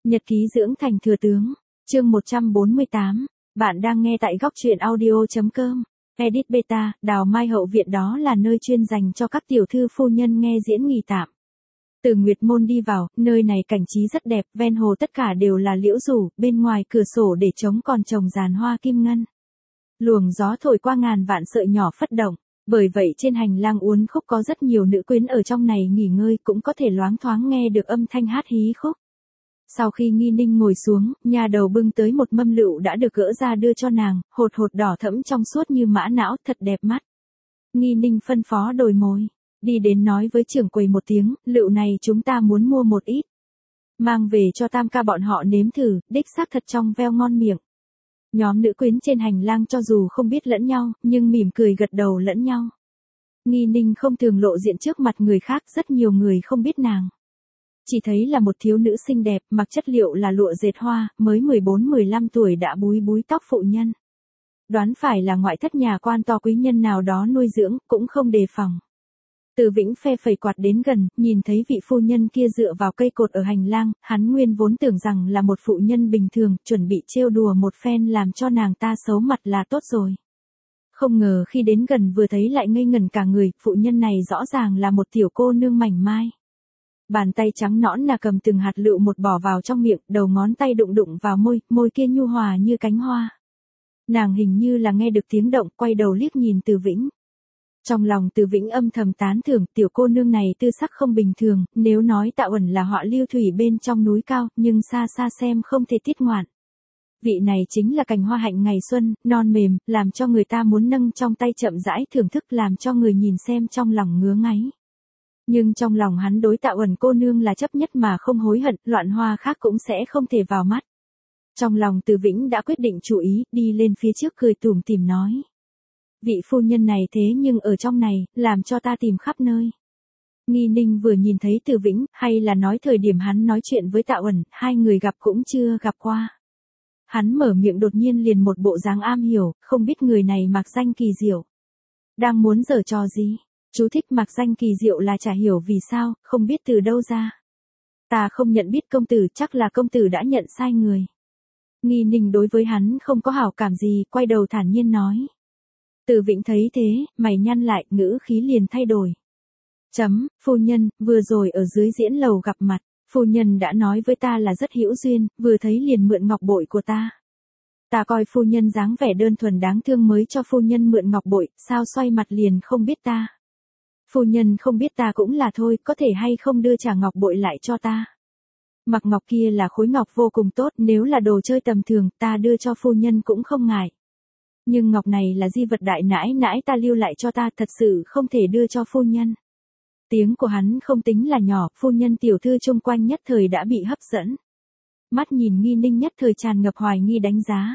Nhật ký dưỡng thành thừa tướng, chương 148, bạn đang nghe tại góc truyện audio.com. Edit Beta, Đào Mai Hậu Viện đó là nơi chuyên dành cho các tiểu thư phu nhân nghe diễn nghỉ tạm. Từ Nguyệt Môn đi vào, nơi này cảnh trí rất đẹp, ven hồ tất cả đều là liễu rủ, bên ngoài cửa sổ để trống còn trồng giàn hoa kim ngân. Luồng gió thổi qua ngàn vạn sợi nhỏ phất động, bởi vậy trên hành lang uốn khúc có rất nhiều nữ quyến ở trong này nghỉ ngơi, cũng có thể loáng thoáng nghe được âm thanh hát hí khúc. Sau khi Nghi Ninh ngồi xuống, nhà đầu bưng tới một mâm lựu đã được gỡ ra đưa cho nàng, hột hột đỏ thẫm trong suốt như mã não, thật đẹp mắt. Nghi Ninh phân phó đồi mồi, đi đến nói với trưởng quầy một tiếng, lựu này chúng ta muốn mua một ít. Mang về cho Tam ca bọn họ nếm thử, đích xác thật trong veo ngon miệng. Nhóm nữ quyến trên hành lang cho dù không biết lẫn nhau, nhưng mỉm cười gật đầu lẫn nhau. Nghi Ninh không thường lộ diện trước mặt người khác, rất nhiều người không biết nàng. Chỉ thấy là một thiếu nữ xinh đẹp, mặc chất liệu là lụa dệt hoa, mới 14-15 tuổi đã búi búi tóc phụ nhân. Đoán phải là ngoại thất nhà quan to quý nhân nào đó nuôi dưỡng, cũng không đề phòng. Từ Vĩnh phe phẩy quạt đến gần, nhìn thấy vị phu nhân kia dựa vào cây cột ở hành lang, hắn nguyên vốn tưởng rằng là một phụ nhân bình thường, chuẩn bị trêu đùa một phen làm cho nàng ta xấu mặt là tốt rồi. Không ngờ khi đến gần vừa thấy lại ngây ngẩn cả người, phụ nhân này rõ ràng là một tiểu cô nương mảnh mai. Bàn tay trắng nõn là cầm từng hạt lựu một bỏ vào trong miệng, đầu ngón tay đụng đụng vào môi, môi kia nhu hòa như cánh hoa. Nàng hình như là nghe được tiếng động, quay đầu liếc nhìn Từ Vĩnh. Trong lòng Từ Vĩnh âm thầm tán thưởng, tiểu cô nương này tư sắc không bình thường, nếu nói Tạ Uẩn là họa lưu thủy bên trong núi cao, nhưng xa xa xem không thể tiết ngoạn. Vị này chính là cành hoa hạnh ngày xuân, non mềm, làm cho người ta muốn nâng trong tay chậm rãi thưởng thức, làm cho người nhìn xem trong lòng ngứa ngáy. Nhưng trong lòng hắn đối Tạ Uẩn cô nương là chấp nhất mà không hối hận, loạn hoa khác cũng sẽ không thể vào mắt. Trong lòng Từ Vĩnh đã quyết định chủ ý, đi lên phía trước cười tủm tỉm nói. Vị phu nhân này thế nhưng ở trong này, làm cho ta tìm khắp nơi. Nghi Ninh vừa nhìn thấy Từ Vĩnh, hay là nói thời điểm hắn nói chuyện với Tạ Uẩn, hai người gặp cũng chưa gặp qua. Hắn mở miệng đột nhiên liền một bộ dáng am hiểu, không biết người này mặc danh kỳ diệu. Đang muốn giở trò gì? Chú thích mặc danh kỳ diệu là chả hiểu vì sao, không biết từ đâu ra. Ta không nhận biết công tử, chắc là công tử đã nhận sai người. Nghi Ninh đối với hắn không có hảo cảm gì, quay đầu thản nhiên nói. Từ Vĩnh thấy thế, mày nhăn lại, ngữ khí liền thay đổi. Phu nhân, vừa rồi ở dưới diễn lầu gặp mặt, phu nhân đã nói với ta là rất hữu duyên, vừa thấy liền mượn ngọc bội của ta. Ta coi phu nhân dáng vẻ đơn thuần đáng thương mới cho phu nhân mượn ngọc bội, sao xoay mặt liền không biết ta. Phu nhân không biết ta cũng là thôi, có thể hay không đưa trả ngọc bội lại cho ta. Mặc ngọc kia là khối ngọc vô cùng tốt, nếu là đồ chơi tầm thường, ta đưa cho phu nhân cũng không ngại. Nhưng ngọc này là di vật đại nãi nãi ta lưu lại cho ta, thật sự không thể đưa cho phu nhân. Tiếng của hắn không tính là nhỏ, phu nhân tiểu thư chung quanh nhất thời đã bị hấp dẫn. Mắt nhìn Nghi Ninh nhất thời tràn ngập hoài nghi đánh giá.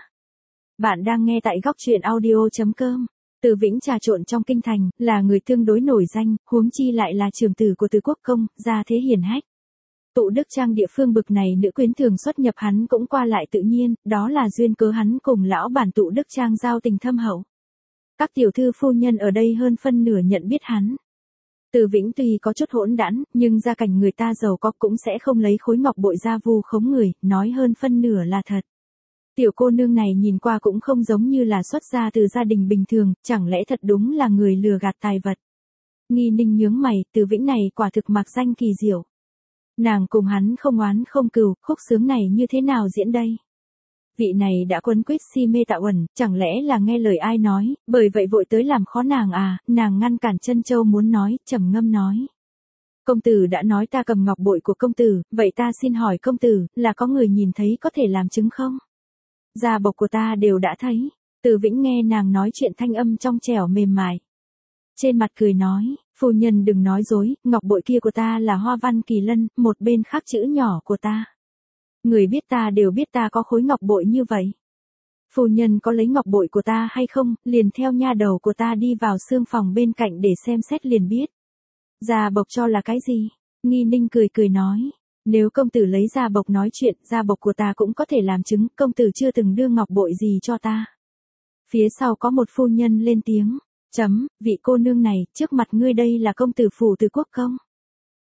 Bạn đang nghe tại góc truyện audio.com. Từ Vĩnh trà trộn trong kinh thành, là người tương đối nổi danh, huống chi lại là trưởng tử của Từ Quốc Công, gia thế hiển hách. Tụ Đức Trang địa phương bực này nữ quyến thường xuất nhập hắn cũng qua lại tự nhiên, đó là duyên cớ hắn cùng lão bản Tụ Đức Trang giao tình thâm hậu. Các tiểu thư phu nhân ở đây hơn phân nửa nhận biết hắn. Từ Vĩnh tuy có chút hỗn đản, nhưng gia cảnh người ta giàu có cũng sẽ không lấy khối ngọc bội ra vu khống người, nói hơn phân nửa là thật. Tiểu cô nương này nhìn qua cũng không giống như là xuất gia từ gia đình bình thường, chẳng lẽ thật đúng là người lừa gạt tài vật. Nghi Ninh nhướng mày, Từ Vĩnh này quả thực mặc danh kỳ diệu. Nàng cùng hắn không oán không cừu, khúc sướng này như thế nào diễn đây? Vị này đã quấn quýt si mê Tạ Uẩn, chẳng lẽ là nghe lời ai nói, bởi vậy vội tới làm khó nàng à? Nàng ngăn cản Chân Châu muốn nói, trầm ngâm nói. Công tử đã nói ta cầm ngọc bội của công tử, vậy ta xin hỏi công tử, là có người nhìn thấy có thể làm chứng không? Gia bộc của ta đều đã thấy. Từ Vĩnh nghe nàng nói chuyện thanh âm trong trẻo mềm mại. Trên mặt cười nói, phu nhân đừng nói dối, ngọc bội kia của ta là hoa văn kỳ lân, một bên khắc chữ nhỏ của ta. Người biết ta đều biết ta có khối ngọc bội như vậy. Phu nhân có lấy ngọc bội của ta hay không, liền theo nha đầu của ta đi vào xương phòng bên cạnh để xem xét liền biết. Gia bộc cho là cái gì? Nghi Ninh cười cười nói. Nếu công tử lấy gia bộc nói chuyện, gia bộc của ta cũng có thể làm chứng, công tử chưa từng đưa ngọc bội gì cho ta. Phía sau có một phu nhân lên tiếng. Vị cô nương này, trước mặt ngươi đây là công tử phủ Từ Quốc Công.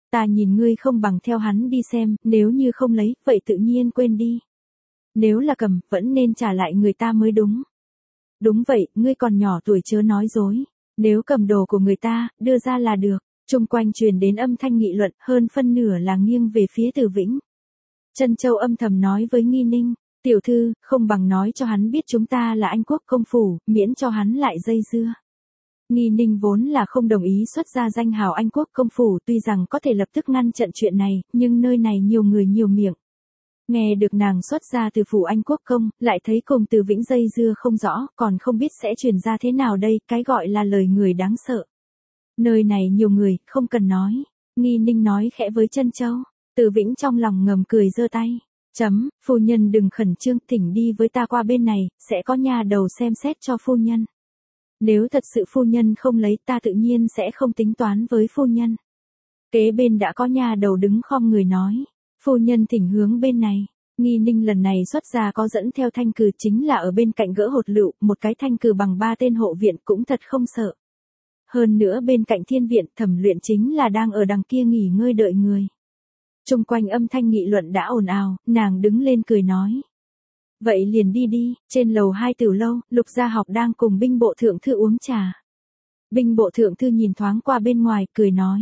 Ta nhìn ngươi không bằng theo hắn đi xem, nếu như không lấy, vậy tự nhiên quên đi. Nếu là cầm, vẫn nên trả lại người ta mới đúng. Đúng vậy, ngươi còn nhỏ tuổi chớ nói dối. Nếu cầm đồ của người ta, đưa ra là được. Chung quanh truyền đến âm thanh nghị luận, hơn phân nửa là nghiêng về phía Từ Vĩnh. Trân Châu âm thầm nói với Nghi Ninh, tiểu thư, không bằng nói cho hắn biết chúng ta là Anh quốc công phủ, miễn cho hắn lại dây dưa. Nghi Ninh vốn là không đồng ý xuất ra danh hào Anh quốc công phủ, tuy rằng có thể lập tức ngăn chặn chuyện này, nhưng nơi này nhiều người nhiều miệng. Nghe được nàng xuất ra từ phủ Anh quốc công, lại thấy cùng Từ Vĩnh dây dưa không rõ, còn không biết sẽ truyền ra thế nào đây, cái gọi là lời người đáng sợ. Nơi này nhiều người, không cần nói. Nghi Ninh nói khẽ với Trân Châu. Từ Vĩnh trong lòng ngầm cười giơ tay. Phu nhân đừng khẩn trương, thỉnh đi với ta qua bên này, sẽ có nhà đầu xem xét cho phu nhân. Nếu thật sự phu nhân không lấy, ta tự nhiên sẽ không tính toán với phu nhân. Kế bên đã có nhà đầu đứng khom người nói. Phu nhân thỉnh hướng bên này. Nghi Ninh lần này xuất ra có dẫn theo thanh cừ, chính là ở bên cạnh gỡ hột lựu, một cái thanh cừ bằng 3 tên hộ viện cũng thật không sợ. Hơn nữa bên cạnh thiên viện Thẩm Luyện chính là đang ở đằng kia nghỉ ngơi đợi người. Chung quanh âm thanh nghị luận đã ồn ào, nàng đứng lên cười nói. Vậy liền đi đi, trên lầu 2 tiểu lâu, Lục Gia Học đang cùng binh bộ thượng thư uống trà. Binh bộ thượng thư nhìn thoáng qua bên ngoài, cười nói.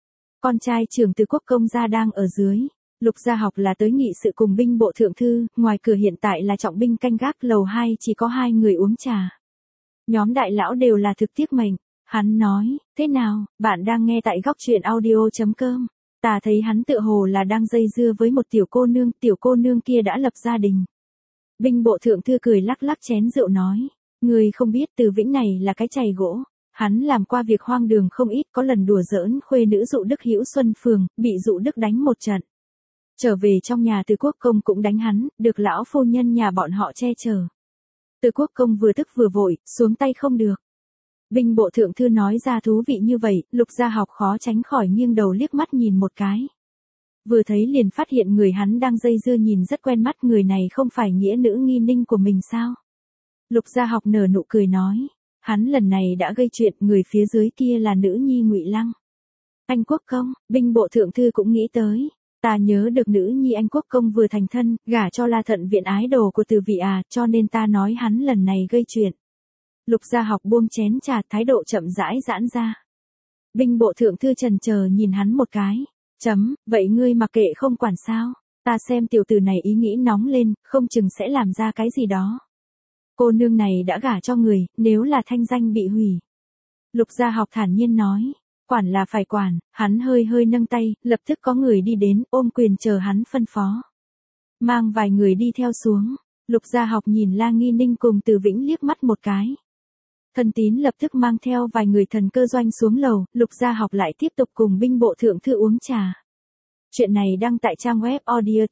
Con trai trưởng Từ Quốc công gia đang ở dưới. Lục Gia Học là tới nghị sự cùng binh bộ thượng thư, ngoài cửa hiện tại là trọng binh canh gác, lầu 2 chỉ có 2 người uống trà. Nhóm đại lão đều là thực tiếc mệnh. Hắn nói, thế nào, bạn đang nghe tại góc truyện audio.com. Ta thấy hắn tựa hồ là đang dây dưa với một tiểu cô nương kia đã lập gia đình. Binh bộ thượng thư cười lắc lắc chén rượu nói, người không biết Từ Vĩnh này là cái chày gỗ. Hắn làm qua việc hoang đường không ít, có lần đùa giỡn khuê nữ Dụ Đức Hữu Xuân Phường, bị Dụ Đức đánh một trận. Trở về trong nhà Từ Quốc công cũng đánh hắn, được lão phu nhân nhà bọn họ che chở. Từ Quốc công vừa tức vừa vội, xuống tay không được. Binh bộ thượng thư nói ra thú vị như vậy, Lục Gia Học khó tránh khỏi nghiêng đầu liếc mắt nhìn một cái. Vừa thấy liền phát hiện người hắn đang dây dưa nhìn rất quen mắt, người này không phải nghĩa nữ Nghi Ninh của mình sao? Lục Gia Học nở nụ cười nói, hắn lần này đã gây chuyện, người phía dưới kia là nữ nhi Ngụy Lăng. Anh quốc công, binh bộ thượng thư cũng nghĩ tới. Ta nhớ được nữ nhi Anh quốc công vừa thành thân, gả cho La Thận viện ái đồ của Từ vị cho nên ta nói hắn lần này gây chuyện. Lục Gia Học buông chén trà, thái độ chậm rãi giãn ra. Binh bộ thượng thư chần chờ nhìn hắn một cái. Vậy ngươi mặc kệ không quản sao? Ta xem tiểu tử này ý nghĩ nóng lên, không chừng sẽ làm ra cái gì đó. Cô nương này đã gả cho người, nếu là thanh danh bị hủy. Lục Gia Học thản nhiên nói. Quản là phải quản, hắn hơi hơi nâng tay, lập tức có người đi đến, ôm quyền chờ hắn phân phó. Mang vài người đi theo xuống. Lục Gia Học nhìn La Nghi Ninh cùng Từ Vĩnh liếc mắt một cái. Thân Tín lập tức mang theo vài người thần cơ doanh xuống lầu, Lục Gia Học lại tiếp tục cùng binh bộ thượng thư uống trà. Chuyện này đăng tại trang web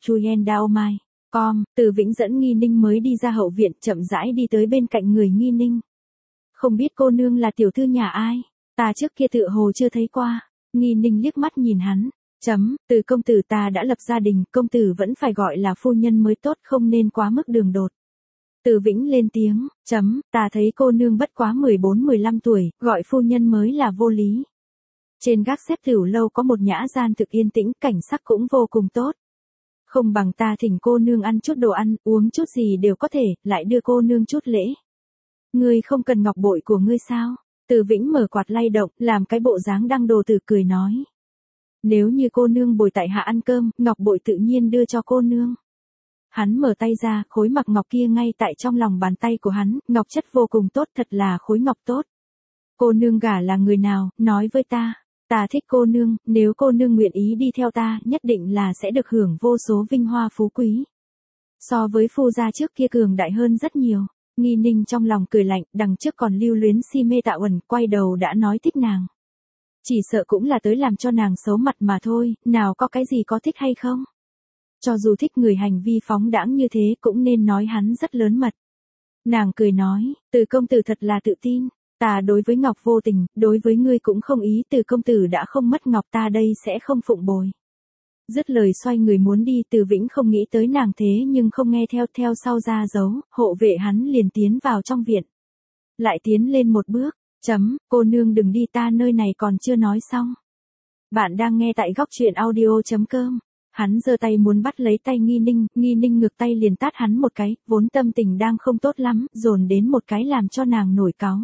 audiochuyendaomai.com, Từ Vĩnh dẫn Nghi Ninh mới đi ra hậu viện, chậm rãi đi tới bên cạnh người Nghi Ninh. Không biết cô nương là tiểu thư nhà ai? Ta trước kia tựa hồ chưa thấy qua. Nghi Ninh liếc mắt nhìn hắn. Từ công tử ta đã lập gia đình, công tử vẫn phải gọi là phu nhân mới tốt, không nên quá mức đường đột. Từ Vĩnh lên tiếng, ta thấy cô nương bất quá 14-15 tuổi, gọi phu nhân mới là vô lý. Trên gác xếp tiểu lâu có một nhã gian thực yên tĩnh, cảnh sắc cũng vô cùng tốt. Không bằng ta thỉnh cô nương ăn chút đồ ăn, uống chút gì đều có thể, lại đưa cô nương chút lễ. Ngươi không cần ngọc bội của ngươi sao? Từ Vĩnh mở quạt lay động, làm cái bộ dáng đăng đồ tử cười nói. Nếu như cô nương bồi tại hạ ăn cơm, ngọc bội tự nhiên đưa cho cô nương. Hắn mở tay ra, khối mặc ngọc kia ngay tại trong lòng bàn tay của hắn, ngọc chất vô cùng tốt, thật là khối ngọc tốt. Cô nương gả là người nào, nói với ta. Ta thích cô nương, nếu cô nương nguyện ý đi theo ta, nhất định là sẽ được hưởng vô số vinh hoa phú quý. So với phu gia trước kia cường đại hơn rất nhiều. Nghi Ninh trong lòng cười lạnh, đằng trước còn lưu luyến si mê Tạ Uẩn, quay đầu đã nói thích nàng. Chỉ sợ cũng là tới làm cho nàng xấu mặt mà thôi, nào có cái gì có thích hay không. Cho dù thích người hành vi phóng đãng như thế cũng nên nói hắn rất lớn mật. Nàng cười nói, Từ công tử thật là tự tin. Ta đối với ngọc vô tình, đối với ngươi cũng không ý, Từ công tử đã không mất ngọc ta đây sẽ không phụng bồi. Dứt lời xoay người muốn đi, Từ Vĩnh không nghĩ tới nàng thế nhưng không nghe theo sau ra dấu, hộ vệ hắn liền tiến vào trong viện. Lại tiến lên một bước, cô nương đừng đi, ta nơi này còn chưa nói xong. Bạn đang nghe tại góc truyện audio.com. Hắn giơ tay muốn bắt lấy tay Nghi Ninh ngược tay liền tát hắn một cái, vốn tâm tình đang không tốt lắm, dồn đến một cái làm cho nàng nổi cáu.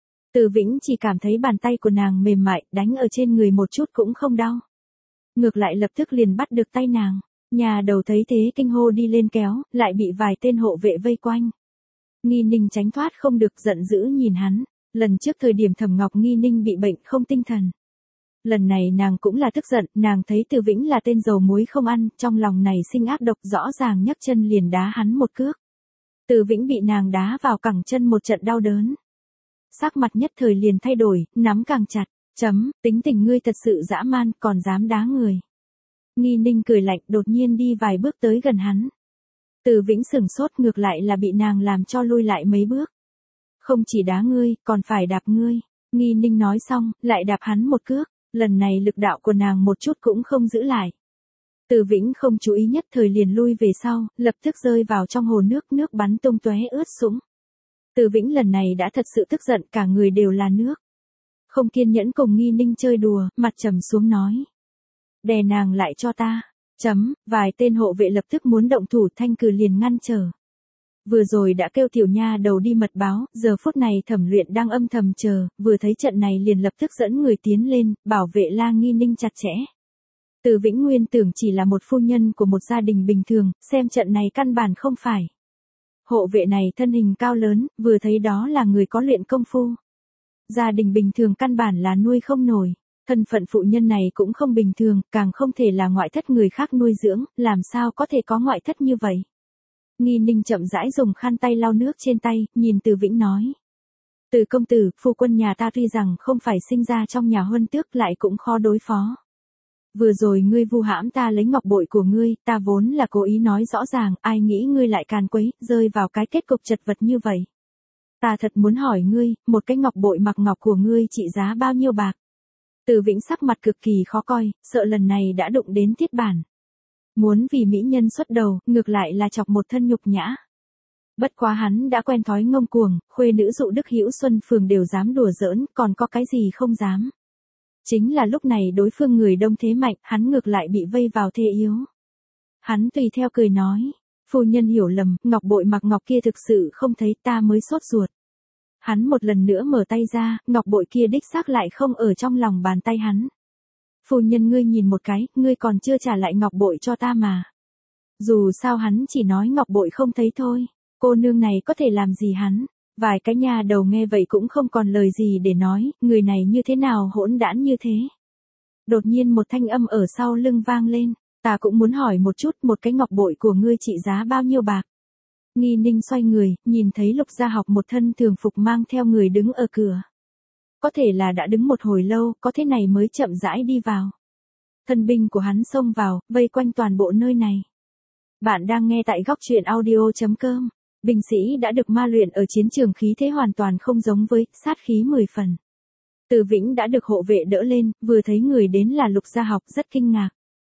Từ Vĩnh chỉ cảm thấy bàn tay của nàng mềm mại, đánh ở trên người một chút cũng không đau. Ngược lại lập tức liền bắt được tay nàng. Nhà đầu thấy thế kinh hô đi lên kéo, lại bị vài tên hộ vệ vây quanh. Nghi Ninh tránh thoát không được, giận dữ nhìn hắn. Lần trước thời điểm Thẩm Ngọc Nghi Ninh bị bệnh không tinh thần. Lần này nàng cũng là tức giận, nàng thấy Từ Vĩnh là tên dầu muối không ăn, trong lòng này sinh ác độc, rõ ràng nhấc chân liền đá hắn một cước. Từ Vĩnh bị nàng đá vào cẳng chân một trận đau đớn. Sắc mặt nhất thời liền thay đổi, nắm càng chặt, tính tình ngươi thật sự dã man, còn dám đá người. Nghi Ninh cười lạnh, đột nhiên đi vài bước tới gần hắn. Từ Vĩnh sửng sốt, ngược lại là bị nàng làm cho lui lại mấy bước. Không chỉ đá ngươi, còn phải đạp ngươi. Nghi Ninh nói xong, lại đạp hắn một cước. Lần này lực đạo của nàng một chút cũng không giữ lại. Từ Vĩnh không chú ý nhất thời liền lui về sau, lập tức rơi vào trong hồ nước bắn tung tóe ướt sũng. Từ Vĩnh lần này đã thật sự tức giận, cả người đều là nước. Không kiên nhẫn cùng Nghi Ninh chơi đùa, mặt trầm xuống nói. Đè nàng lại cho ta. Vài tên hộ vệ lập tức muốn động thủ, Thanh Cử liền ngăn trở. Vừa rồi đã kêu tiểu nha đầu đi mật báo, giờ phút này Thẩm Luyện đang âm thầm chờ, vừa thấy trận này liền lập tức dẫn người tiến lên, bảo vệ La Nghi Ninh chặt chẽ. Từ Vĩnh nguyên tưởng chỉ là một phu nhân của một gia đình bình thường, xem trận này căn bản không phải. Hộ vệ này thân hình cao lớn, vừa thấy đó là người có luyện công phu. Gia đình bình thường căn bản là nuôi không nổi, thân phận phụ nhân này cũng không bình thường, càng không thể là ngoại thất người khác nuôi dưỡng, làm sao có thể có ngoại thất như vậy. Nghi Ninh chậm rãi dùng khăn tay lau nước trên tay, nhìn Từ Vĩnh nói. Từ công tử, phu quân nhà ta tuy rằng không phải sinh ra trong nhà huân tước lại cũng khó đối phó. Vừa rồi ngươi vu hãm ta lấy ngọc bội của ngươi, ta vốn là cố ý nói rõ ràng, ai nghĩ ngươi lại càn quấy, rơi vào cái kết cục chật vật như vậy. Ta thật muốn hỏi ngươi, một cái ngọc bội mặc ngọc của ngươi trị giá bao nhiêu bạc? Từ Vĩnh sắc mặt cực kỳ khó coi, sợ lần này đã đụng đến thiết bản. Muốn vì mỹ nhân xuất đầu, ngược lại là chọc một thân nhục nhã. Bất quá hắn đã quen thói ngông cuồng, khuê nữ dụ Đức Hữu Xuân Phường đều dám đùa giỡn, còn có cái gì không dám. Chính là lúc này đối phương người đông thế mạnh, hắn ngược lại bị vây vào thế yếu. Hắn tùy theo cười nói, phu nhân hiểu lầm, ngọc bội mặc ngọc kia thực sự không thấy, ta mới sốt ruột. Hắn một lần nữa mở tay ra, ngọc bội kia đích xác lại không ở trong lòng bàn tay hắn. Phu nhân ngươi nhìn một cái, ngươi còn chưa trả lại ngọc bội cho ta mà. Dù sao hắn chỉ nói ngọc bội không thấy thôi, cô nương này có thể làm gì hắn. Vài cái nhà đầu nghe vậy cũng không còn lời gì để nói, người này như thế nào hỗn đản như thế. Đột nhiên một thanh âm ở sau lưng vang lên, ta cũng muốn hỏi một chút, một cái ngọc bội của ngươi trị giá bao nhiêu bạc. Nghi Ninh xoay người, nhìn thấy Lục Gia Học một thân thường phục mang theo người đứng ở cửa. Có thể là đã đứng một hồi lâu, có thế này mới chậm rãi đi vào. Thân binh của hắn xông vào, vây quanh toàn bộ nơi này. Bạn đang nghe tại góc truyện audio.com. Binh sĩ đã được ma luyện ở chiến trường khí thế hoàn toàn không giống với, sát khí 10 phần. Từ Vĩnh đã được hộ vệ đỡ lên, vừa thấy người đến là Lục Gia Học rất kinh ngạc.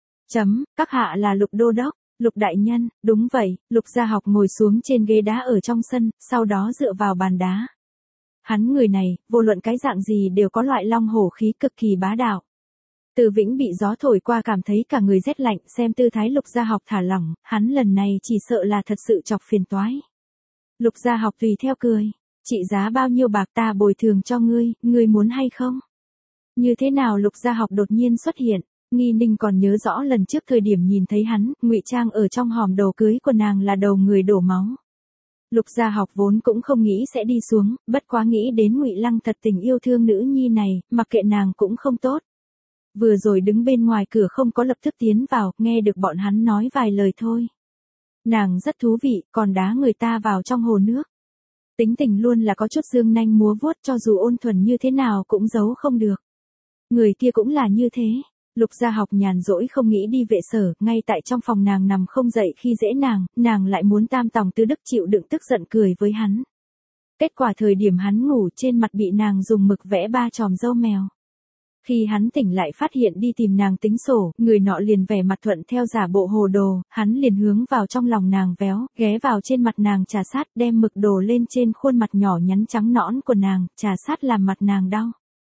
Các hạ là Lục đô đốc, Lục đại nhân, đúng vậy, Lục Gia Học ngồi xuống trên ghế đá ở trong sân, sau đó dựa vào bàn đá. Hắn người này, vô luận cái dạng gì đều có loại long hổ khí cực kỳ bá đạo. Từ Vĩnh bị gió thổi qua cảm thấy cả người rét lạnh, xem tư thái Lục Gia Học thả lỏng, hắn lần này chỉ sợ là thật sự chọc phiền toái. Lục Gia Học tùy theo cười, trị giá bao nhiêu bạc ta bồi thường cho ngươi, ngươi muốn hay không? Như thế nào Lục Gia Học đột nhiên xuất hiện, Nghi Ninh còn nhớ rõ lần trước thời điểm nhìn thấy hắn, ngụy trang ở trong hòm đồ cưới của nàng là đầu người đổ máu. Lục Gia Học vốn cũng không nghĩ sẽ đi xuống, bất quá nghĩ đến Ngụy Lăng thật tình yêu thương nữ nhi này, mặc kệ nàng cũng không tốt. Vừa rồi đứng bên ngoài cửa không có lập tức tiến vào, nghe được bọn hắn nói vài lời thôi. Nàng rất thú vị, còn đá người ta vào trong hồ nước. Tính tình luôn là có chút dương nanh múa vuốt, cho dù ôn thuần như thế nào cũng giấu không được. Người kia cũng là như thế. Lục Gia Học nhàn rỗi không nghĩ đi vệ sở, ngay tại trong phòng nàng nằm không dậy khi dễ nàng lại muốn tam tòng tứ đức chịu đựng tức giận cười với hắn. Kết quả thời điểm hắn ngủ trên mặt bị nàng dùng mực vẽ 3 chòm râu mèo. Khi hắn tỉnh lại phát hiện đi tìm nàng tính sổ, người nọ liền vẻ mặt thuận theo giả bộ hồ đồ, hắn liền hướng vào trong lòng nàng véo, ghé vào trên mặt nàng trà sát, đem mực đồ lên trên khuôn mặt nhỏ nhắn trắng nõn của nàng, trà sát làm mặt nàng đau.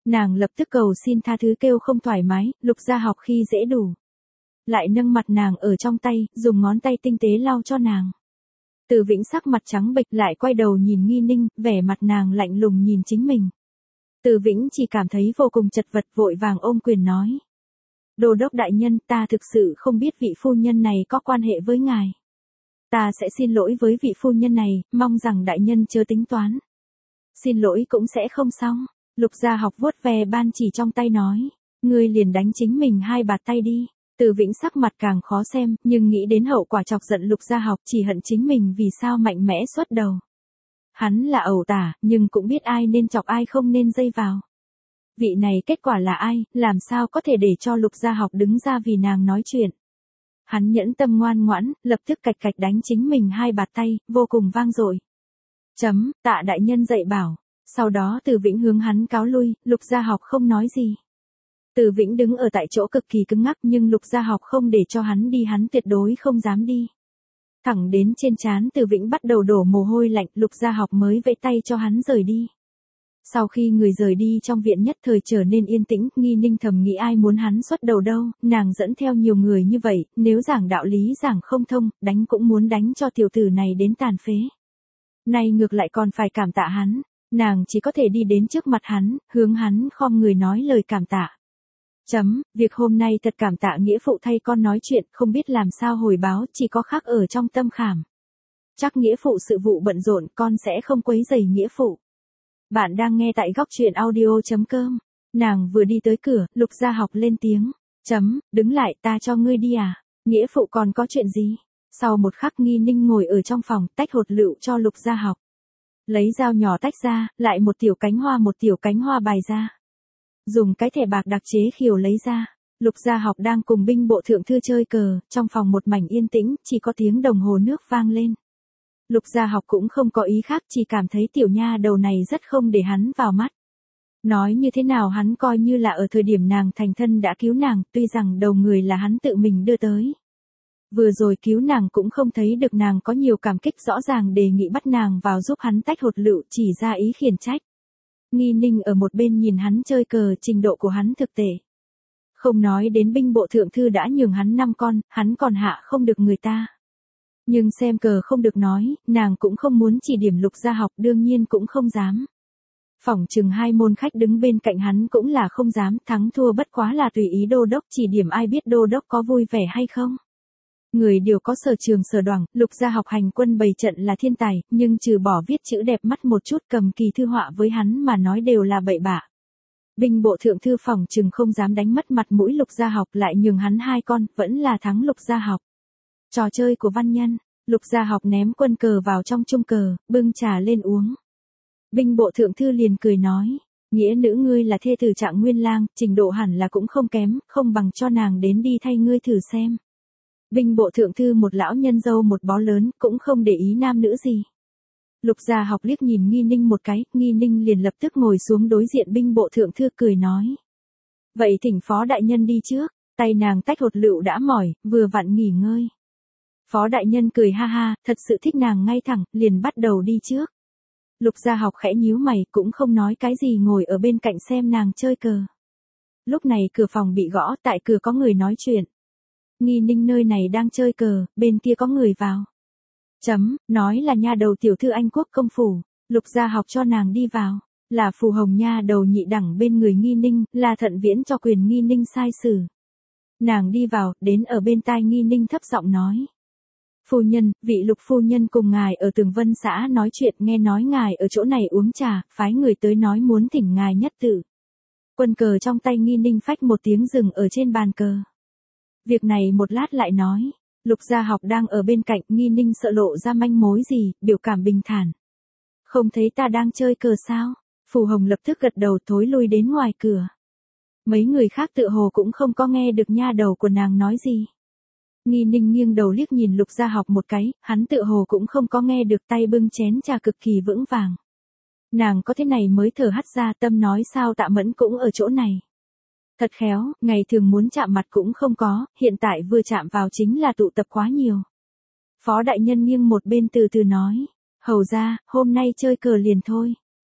Nàng lập tức cầu xin tha thứ kêu không thoải mái, Lục Gia Học khi dễ đủ. Lại nâng mặt nàng ở trong tay, dùng ngón tay tinh tế lau cho nàng. Từ Vĩnh sắc mặt trắng bệch lại quay đầu nhìn Nghi Ninh, vẻ mặt nàng lạnh lùng nhìn chính mình. Từ Vĩnh chỉ cảm thấy vô cùng chật vật, vội vàng ôm quyền nói. Đô đốc đại nhân, ta thực sự không biết vị phu nhân này có quan hệ với ngài. Ta sẽ xin lỗi với vị phu nhân này, mong rằng đại nhân chớ tính toán. Xin lỗi cũng sẽ không xong. Lục Gia Học vuốt ve ban chỉ trong tay nói. Ngươi liền đánh chính mình 2 bạt tay đi. Từ Vĩnh sắc mặt càng khó xem, nhưng nghĩ đến hậu quả chọc giận Lục Gia Học, chỉ hận chính mình vì sao mạnh mẽ xuất đầu. Hắn là ẩu tả, nhưng cũng biết ai nên chọc ai không nên dây vào. Vị này kết quả là ai, làm sao có thể để cho Lục Gia Học đứng ra vì nàng nói chuyện. Hắn nhẫn tâm ngoan ngoãn, lập tức cạch cạch đánh chính mình 2 bạt tay, vô cùng vang dội. Tạ đại nhân dạy bảo. Sau đó Từ Vĩnh hướng hắn cáo lui, Lục Gia Học không nói gì. Từ Vĩnh đứng ở tại chỗ cực kỳ cứng ngắc, nhưng Lục Gia Học không để cho hắn đi, hắn tuyệt đối không dám đi. Thẳng đến trên trán Từ Vĩnh bắt đầu đổ mồ hôi lạnh, Lục Gia Học mới vẫy tay cho hắn rời đi. Sau khi người rời đi, trong viện nhất thời trở nên yên tĩnh, Nghi Ninh thầm nghĩ ai muốn hắn xuất đầu đâu, nàng dẫn theo nhiều người như vậy, nếu giảng đạo lý giảng không thông, đánh cũng muốn đánh cho tiểu tử này đến tàn phế. Này ngược lại còn phải cảm tạ hắn, nàng chỉ có thể đi đến trước mặt hắn, hướng hắn khom người nói lời cảm tạ. Việc hôm nay thật cảm tạ nghĩa phụ thay con nói chuyện, không biết làm sao hồi báo, chỉ có khắc ở trong tâm khảm. Chắc nghĩa phụ sự vụ bận rộn, con sẽ không quấy rầy nghĩa phụ. Bạn đang nghe tại góc truyện audio.com. Nàng vừa đi tới cửa, Lục Gia Học lên tiếng. Đứng lại, ta cho ngươi đi à? Nghĩa phụ còn có chuyện gì? Sau một khắc Nghi Ninh ngồi ở trong phòng, tách hột lựu cho Lục Gia Học. Lấy dao nhỏ tách ra, lại một tiểu cánh hoa bày ra. Dùng cái thẻ bạc đặc chế khiều lấy ra. Lục Gia Học đang cùng binh bộ thượng thư chơi cờ, trong phòng một mảnh yên tĩnh, chỉ có tiếng đồng hồ nước vang lên. Lục Gia Học cũng không có ý khác, chỉ cảm thấy tiểu nha đầu này rất không để hắn vào mắt. Nói như thế nào hắn coi như là ở thời điểm nàng thành thân đã cứu nàng, tuy rằng đầu người là hắn tự mình đưa tới. Vừa rồi cứu nàng cũng không thấy được nàng có nhiều cảm kích, rõ ràng đề nghị bắt nàng vào giúp hắn tách hột lựu, chỉ ra ý khiển trách. Nghi Ninh ở một bên nhìn hắn chơi cờ, trình độ của hắn thực tệ. Không nói đến binh bộ thượng thư đã nhường hắn 5 con, hắn còn hạ không được người ta. Nhưng xem cờ không được nói, nàng cũng không muốn chỉ điểm Lục Gia Học, đương nhiên cũng không dám. Phỏng chừng 2 môn khách đứng bên cạnh hắn cũng là không dám, thắng thua bất quá là tùy ý đô đốc chỉ điểm, ai biết đô đốc có vui vẻ hay không. Người đều có sở trường sở đoảng, Lục Gia Học hành quân bày trận là thiên tài, nhưng trừ bỏ viết chữ đẹp mắt một chút, cầm kỳ thư họa với hắn mà nói đều là bậy bạ. Binh bộ thượng thư phỏng chừng không dám đánh mất mặt mũi Lục Gia Học, lại nhường hắn 2 con, vẫn là thắng Lục Gia Học. Trò chơi của văn nhân, Lục Gia Học ném quân cờ vào trong chung cờ, bưng trà lên uống. Binh bộ thượng thư liền cười nói, nghĩa nữ ngươi là thê tử Trạng Nguyên Lang, trình độ hẳn là cũng không kém, không bằng cho nàng đến đi thay ngươi thử xem. Binh bộ thượng thư một lão nhân dâu một bó lớn, cũng không để ý nam nữ gì. Lục Gia Học liếc nhìn Nghi Ninh một cái, Nghi Ninh liền lập tức ngồi xuống đối diện binh bộ thượng thư cười nói. Vậy thỉnh phó đại nhân đi trước, tay nàng tách hột lựu đã mỏi, vừa vặn nghỉ ngơi. Phó đại nhân cười ha ha, thật sự thích nàng ngay thẳng, liền bắt đầu đi trước. Lục Gia Học khẽ nhíu mày, cũng không nói cái gì, ngồi ở bên cạnh xem nàng chơi cờ. Lúc này cửa phòng bị gõ, tại cửa có người nói chuyện. Nghi Ninh nơi này đang chơi cờ, bên kia có người vào. Nói là nha đầu tiểu thư Anh Quốc công phủ, Lục Gia Học cho nàng đi vào. Là phù hồng nha đầu nhị đẳng bên người Nghi Ninh, là Thận Viễn cho quyền Nghi Ninh sai xử. Nàng đi vào, đến ở bên tai Nghi Ninh thấp giọng nói. Phu nhân, vị Lục phu nhân cùng ngài ở Tường Vân xã nói chuyện, nghe nói ngài ở chỗ này uống trà, phái người tới nói muốn thỉnh ngài nhất tự. Quân cờ trong tay Nghi Ninh phách một tiếng dừng ở trên bàn cờ. Việc này một lát lại nói. Lục Gia Học đang ở bên cạnh, Nghi Ninh sợ lộ ra manh mối gì, biểu cảm bình thản. Không thấy ta đang chơi cờ sao? Phù Hồng lập tức gật đầu, thối lui đến ngoài cửa. Mấy người khác tựa hồ cũng không có nghe được nha đầu của nàng nói gì. Nghi Ninh nghiêng đầu liếc nhìn Lục Gia Học một cái, hắn tựa hồ cũng không có nghe được, tay bưng chén trà cực kỳ vững vàng. Nàng có thế này mới thở hắt ra, tâm nói sao Tạ Mẫn cũng ở chỗ này. Thật khéo, ngày thường muốn chạm mặt cũng không có, hiện tại vừa chạm vào chính là tụ tập quá nhiều. Phó đại nhân nghiêng một bên từ từ nói, hầu ra, hôm nay chơi cờ liền thôi,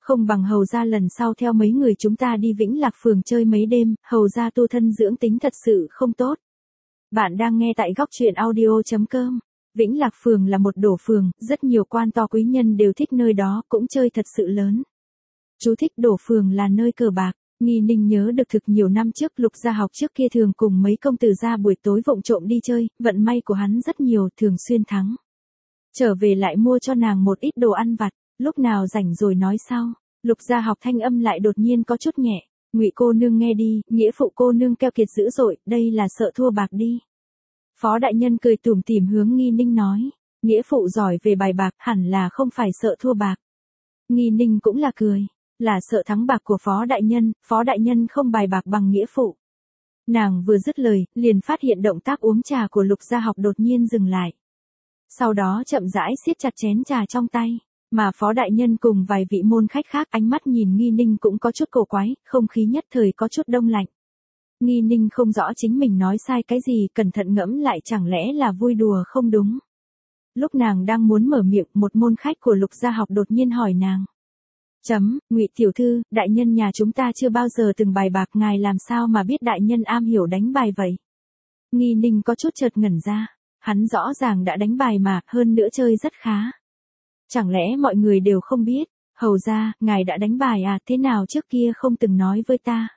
Không bằng hầu ra lần sau theo mấy người chúng ta đi Vĩnh Lạc Phường chơi mấy đêm, hầu ra tu thân dưỡng tính thật sự không tốt. Bạn đang nghe tại góc truyện audio.com. Vĩnh Lạc Phường là một đổ phường, rất nhiều quan to quý nhân đều thích nơi đó, cũng chơi thật sự lớn. Chú thích đổ phường là nơi cờ bạc. Nghi Ninh nhớ được thực nhiều năm trước Lục Gia Học trước kia thường cùng mấy công tử ra buổi tối vụng trộm đi chơi, vận may của hắn rất nhiều, thường xuyên thắng. Trở về lại mua cho nàng một ít đồ ăn vặt, lúc nào rảnh rồi nói sau. Lục Gia Học thanh âm lại đột nhiên có chút nhẹ, Ngụy cô nương nghe đi, nghĩa phụ cô nương keo kiệt dữ dội, đây là sợ thua bạc đi. Phó đại nhân cười tủm tỉm hướng Nghi Ninh nói, nghĩa phụ giỏi về bài bạc, hẳn là không phải sợ thua bạc. Nghi Ninh cũng là cười, là sợ thắng bạc của phó đại nhân không bài bạc bằng nghĩa phụ. Nàng vừa dứt lời, liền phát hiện động tác uống trà của Lục Gia Học đột nhiên dừng lại. Sau đó chậm rãi siết chặt chén trà trong tay, mà phó đại nhân cùng vài vị môn khách khác ánh mắt nhìn Nghi Ninh cũng có chút cổ quái, không khí nhất thời có chút đông lạnh. Nghi Ninh không rõ chính mình nói sai cái gì, cẩn thận ngẫm lại chẳng lẽ là vui đùa không đúng. Lúc nàng đang muốn mở miệng, một môn khách của Lục Gia Học đột nhiên hỏi nàng. Ngụy tiểu thư, đại nhân nhà chúng ta chưa bao giờ từng bài bạc, ngài làm sao mà biết đại nhân am hiểu đánh bài vậy? Nghi Ninh có chút chợt ngẩn ra, hắn rõ ràng đã đánh bài mà, hơn nữa chơi rất khá. Chẳng lẽ mọi người đều không biết, hầu ra, ngài đã đánh bài à, thế nào trước kia không từng nói với ta?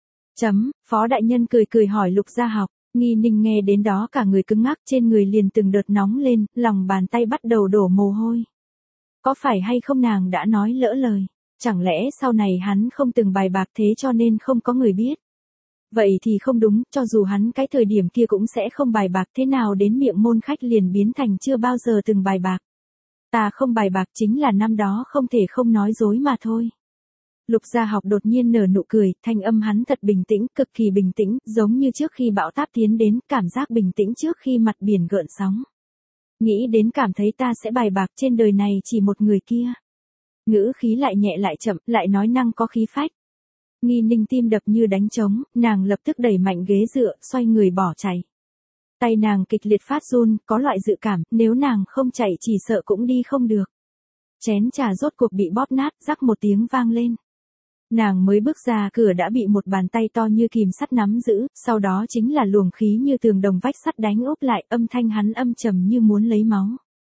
Phó đại nhân cười cười hỏi Lục Gia Học, Nghi Ninh nghe đến đó cả người cứng ngắc, trên người liền từng đợt nóng lên, lòng bàn tay bắt đầu đổ mồ hôi. Có phải hay không nàng đã nói lỡ lời? Chẳng lẽ sau này hắn không từng bài bạc thế cho nên không có người biết? Vậy thì không đúng, cho dù hắn cái thời điểm kia cũng sẽ không bài bạc, thế nào đến miệng môn khách liền biến thành chưa bao giờ từng bài bạc. Ta không bài bạc chính là năm đó không thể không nói dối mà thôi. Lục Gia Học đột nhiên nở nụ cười, thanh âm hắn thật bình tĩnh, cực kỳ bình tĩnh, giống như trước khi bão táp tiến đến, cảm giác bình tĩnh trước khi mặt biển gợn sóng. Nghĩ đến cảm thấy ta sẽ bài bạc, trên đời này chỉ một người kia. Ngữ khí lại nhẹ lại chậm, lại nói năng có khí phách. Nghi Ninh tim đập như đánh trống, nàng lập tức đẩy mạnh ghế dựa, xoay người bỏ chạy. Tay nàng kịch liệt phát run, có loại dự cảm, nếu nàng không chạy chỉ sợ cũng đi không được. Chén trà rốt cuộc bị bóp nát, rắc một tiếng vang lên. Nàng mới bước ra cửa đã bị một bàn tay to như kìm sắt nắm giữ, sau đó chính là luồng khí như tường đồng vách sắt đánh úp lại, âm thanh hắn âm trầm như muốn lấy máu.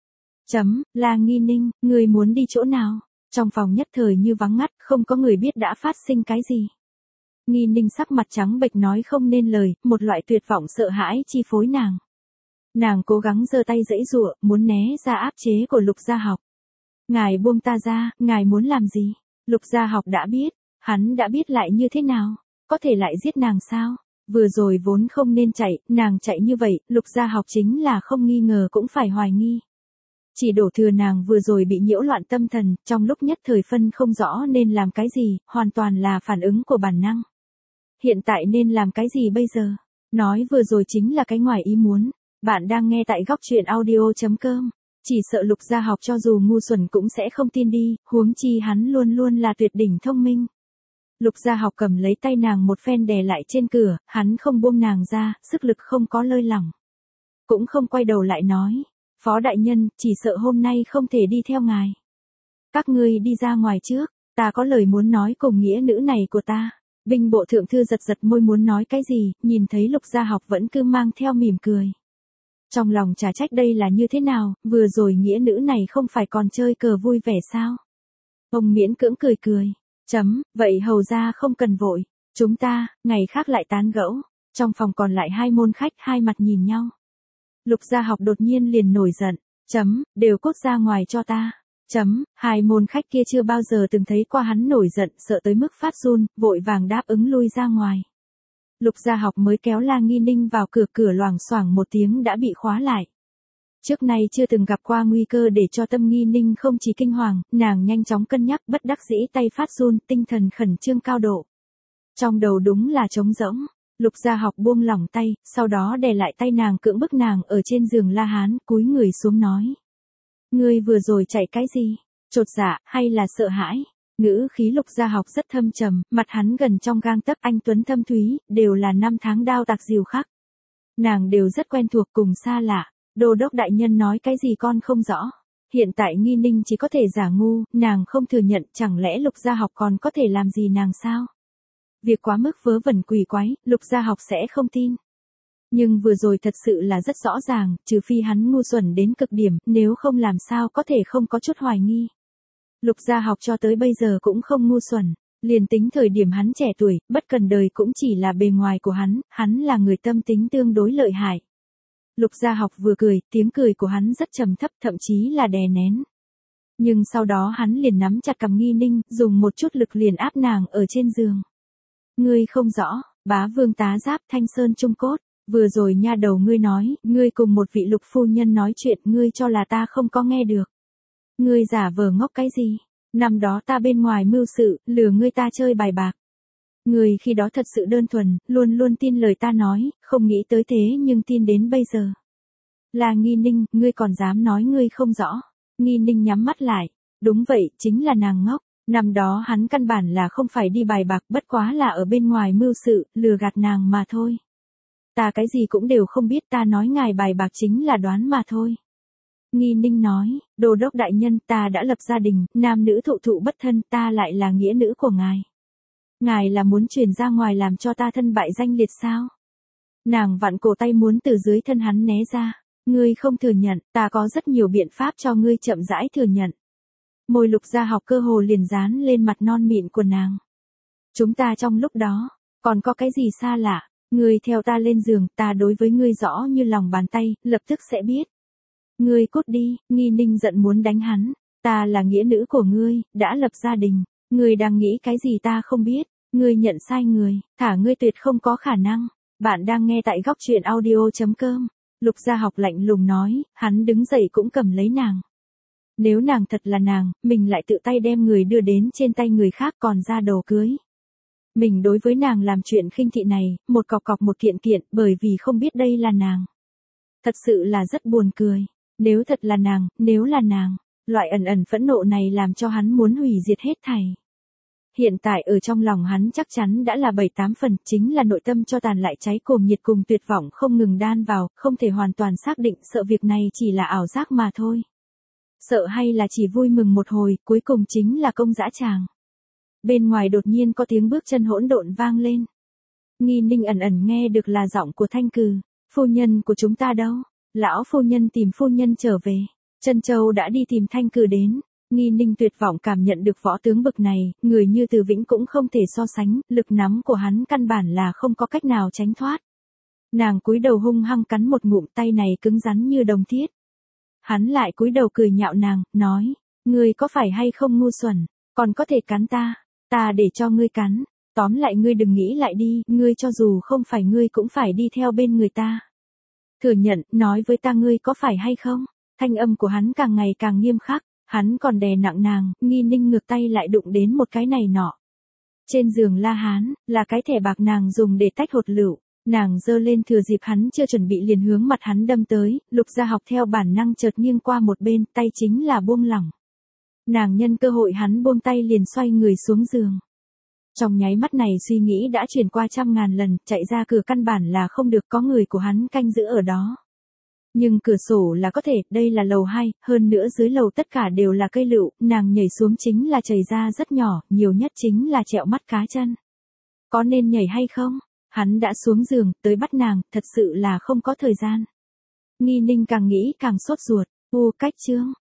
Là Nghi Ninh, người muốn đi chỗ nào? Trong phòng nhất thời như vắng ngắt, không có người biết đã phát sinh cái gì. Nghi Ninh sắc mặt trắng bệch nói không nên lời, một loại tuyệt vọng sợ hãi chi phối nàng. Nàng cố gắng giơ tay giãy giụa, muốn né ra áp chế của Lục Gia Học. Ngài buông ta ra, ngài muốn làm gì? Lục Gia Học đã biết, hắn đã biết lại như thế nào? Có thể lại giết nàng sao? Vừa rồi vốn không nên chạy, nàng chạy như vậy, Lục Gia Học chính là không nghi ngờ cũng phải hoài nghi. Chỉ đổ thừa nàng vừa rồi bị nhiễu loạn tâm thần, trong lúc nhất thời phân không rõ nên làm cái gì, hoàn toàn là phản ứng của bản năng. Hiện tại nên làm cái gì bây giờ? Nói vừa rồi chính là cái ngoài ý muốn. Bạn đang nghe tại góc truyện audio.com. Chỉ sợ Lục Gia Học cho dù ngu xuẩn cũng sẽ không tin đi, huống chi hắn luôn luôn là tuyệt đỉnh thông minh. Lục Gia Học cầm lấy tay nàng một phen đè lại trên cửa, hắn không buông nàng ra, sức lực không có lơi lỏng. Cũng không quay đầu lại nói. Phó đại nhân, chỉ sợ hôm nay không thể đi theo ngài. Các ngươi đi ra ngoài trước, ta có lời muốn nói cùng nghĩa nữ này của ta. Binh bộ thượng thư giật giật môi muốn nói cái gì, nhìn thấy Lục Gia Học vẫn cứ mang theo mỉm cười. Trong lòng chả trách đây là như thế nào, vừa rồi nghĩa nữ này không phải còn chơi cờ vui vẻ sao? Ông miễn cưỡng cười cười. Vậy hầu ra không cần vội, chúng ta, ngày khác lại tán gẫu. Trong phòng còn lại hai môn khách hai mặt nhìn nhau. Lục Gia Học đột nhiên liền nổi giận. Đều cút ra ngoài cho ta. Hai môn khách kia chưa bao giờ từng thấy qua hắn nổi giận, sợ tới mức phát run, vội vàng đáp ứng lui ra ngoài. Lục Gia Học mới kéo La Nghi Ninh vào cửa, cửa loảng xoảng một tiếng đã bị khóa lại. Trước nay chưa từng gặp qua nguy cơ để cho tâm Nghi Ninh không chỉ kinh hoàng, nàng nhanh chóng cân nhắc, bất đắc dĩ tay phát run, tinh thần khẩn trương cao độ. Trong đầu đúng là trống rỗng. Lục Gia Học buông lỏng tay, sau đó đè lại tay nàng, cưỡng bức nàng ở trên giường La Hán, cúi người xuống nói. Ngươi vừa rồi chạy cái gì? Chột dạ, hay là sợ hãi? Ngữ khí Lục Gia Học rất thâm trầm, mặt hắn gần trong gang tấc, anh tuấn thâm thúy, đều là năm tháng đao tạc diều khắc. Nàng đều rất quen thuộc cùng xa lạ. Đô đốc đại nhân nói cái gì con không rõ. Hiện tại Nghi Ninh chỉ có thể giả ngu, nàng không thừa nhận, chẳng lẽ Lục Gia Học còn có thể làm gì nàng sao? Việc quá mức vớ vẩn quỷ quái, Lục Gia Học sẽ không tin. Nhưng vừa rồi thật sự là rất rõ ràng, trừ phi hắn ngu xuẩn đến cực điểm, nếu không làm sao có thể không có chút hoài nghi. Lục Gia Học cho tới bây giờ cũng không ngu xuẩn, liền tính thời điểm hắn trẻ tuổi, bất cần đời cũng chỉ là bề ngoài của hắn là người tâm tính tương đối lợi hại. Lục Gia Học vừa cười, tiếng cười của hắn rất trầm thấp, thậm chí là đè nén. Nhưng sau đó hắn liền nắm chặt cằm Nghi Ninh, dùng một chút lực liền áp nàng ở trên giường. Ngươi không rõ, Bá Vương tá giáp Thanh Sơn Trung Cốt, vừa rồi nha đầu ngươi nói, ngươi cùng một vị Lục phu nhân nói chuyện, ngươi cho là ta không có nghe được. Ngươi giả vờ ngốc cái gì? Năm đó ta bên ngoài mưu sự, lừa ngươi ta chơi bài bạc. Ngươi khi đó thật sự đơn thuần, luôn luôn tin lời ta nói, không nghĩ tới thế nhưng tin đến bây giờ. Là Nghi Ninh, ngươi còn dám nói ngươi không rõ. Nghi Ninh nhắm mắt lại. Đúng vậy, chính là nàng ngốc. Năm đó hắn căn bản là không phải đi bài bạc, bất quá là ở bên ngoài mưu sự, lừa gạt nàng mà thôi. Ta cái gì cũng đều không biết, ta nói ngài bài bạc chính là đoán mà thôi. Nghi Ninh nói, Đô đốc đại nhân, ta đã lập gia đình, nam nữ thụ thụ bất thân, ta lại là nghĩa nữ của ngài. Ngài là muốn truyền ra ngoài làm cho ta thân bại danh liệt sao? Nàng vặn cổ tay muốn từ dưới thân hắn né ra. Ngươi không thừa nhận, ta có rất nhiều biện pháp cho ngươi chậm rãi thừa nhận. Môi Lục Gia Học cơ hồ liền dán lên mặt non mịn của nàng. Chúng ta trong lúc đó, còn có cái gì xa lạ, ngươi theo ta lên giường, ta đối với ngươi rõ như lòng bàn tay, lập tức sẽ biết. Ngươi cút đi, Nghi Ninh giận muốn đánh hắn, ta là nghĩa nữ của ngươi, đã lập gia đình, ngươi đang nghĩ cái gì ta không biết, ngươi nhận sai người, thả ngươi tuyệt không có khả năng. Bạn đang nghe tại góc truyện audio.com. Lục Gia Học lạnh lùng nói, hắn đứng dậy cũng cầm lấy nàng. Nếu nàng thật là nàng, mình lại tự tay đem người đưa đến trên tay người khác còn ra đồ cưới. Mình đối với nàng làm chuyện khinh thị này, một cọc cọc một kiện kiện, bởi vì không biết đây là nàng. Thật sự là rất buồn cười. Nếu thật là nàng, nếu là nàng, loại ẩn ẩn phẫn nộ này làm cho hắn muốn hủy diệt hết thảy. Hiện tại ở trong lòng hắn chắc chắn đã là 7-8 phần, chính là nội tâm cho tàn lại cháy cuồng nhiệt cùng tuyệt vọng không ngừng đan vào, không thể hoàn toàn xác định sợ việc này chỉ là ảo giác mà thôi. Sợ hay là chỉ vui mừng một hồi, cuối cùng chính là công dã tràng. Bên ngoài đột nhiên có tiếng bước chân hỗn độn vang lên. Nghi Ninh ẩn ẩn nghe được là giọng của Thanh Cừ, phu nhân của chúng ta đâu? Lão phu nhân tìm phu nhân trở về. Trân Châu đã đi tìm Thanh Cừ đến. Nghi Ninh tuyệt vọng cảm nhận được võ tướng bực này, người như Từ Vĩnh cũng không thể so sánh, lực nắm của hắn căn bản là không có cách nào tránh thoát. Nàng cúi đầu hung hăng cắn một ngụm, tay này cứng rắn như đồng thiết. Hắn lại cúi đầu cười nhạo nàng, nói, ngươi có phải hay không ngu xuẩn, còn có thể cắn ta để cho ngươi cắn, tóm lại ngươi đừng nghĩ lại đi, ngươi cho dù không phải ngươi cũng phải đi theo bên người ta. Thừa nhận, nói với ta ngươi có phải hay không? Thanh âm của hắn càng ngày càng nghiêm khắc. Hắn còn đè nặng nàng, Nghi Ninh ngược tay lại đụng đến một cái này nọ. Trên giường La Hán, là cái thẻ bạc nàng dùng để tách hột lựu. Nàng giơ lên thừa dịp hắn chưa chuẩn bị liền hướng mặt hắn đâm tới, Lục Gia Học theo bản năng chợt nghiêng qua một bên, tay chính là buông lỏng. Nàng nhân cơ hội hắn buông tay liền xoay người xuống giường. Trong nháy mắt này suy nghĩ đã chuyển qua 100.000 lần, chạy ra cửa căn bản là không được, có người của hắn canh giữ ở đó. Nhưng cửa sổ là có thể, đây là lầu 2, hơn nữa dưới lầu tất cả đều là cây lựu, nàng nhảy xuống chính là chảy ra rất nhỏ, nhiều nhất chính là trẹo mắt cá chân. Có nên nhảy hay không? Hắn đã xuống giường, tới bắt nàng, thật sự là không có thời gian. Nghi Ninh càng nghĩ càng sốt ruột, cách chương.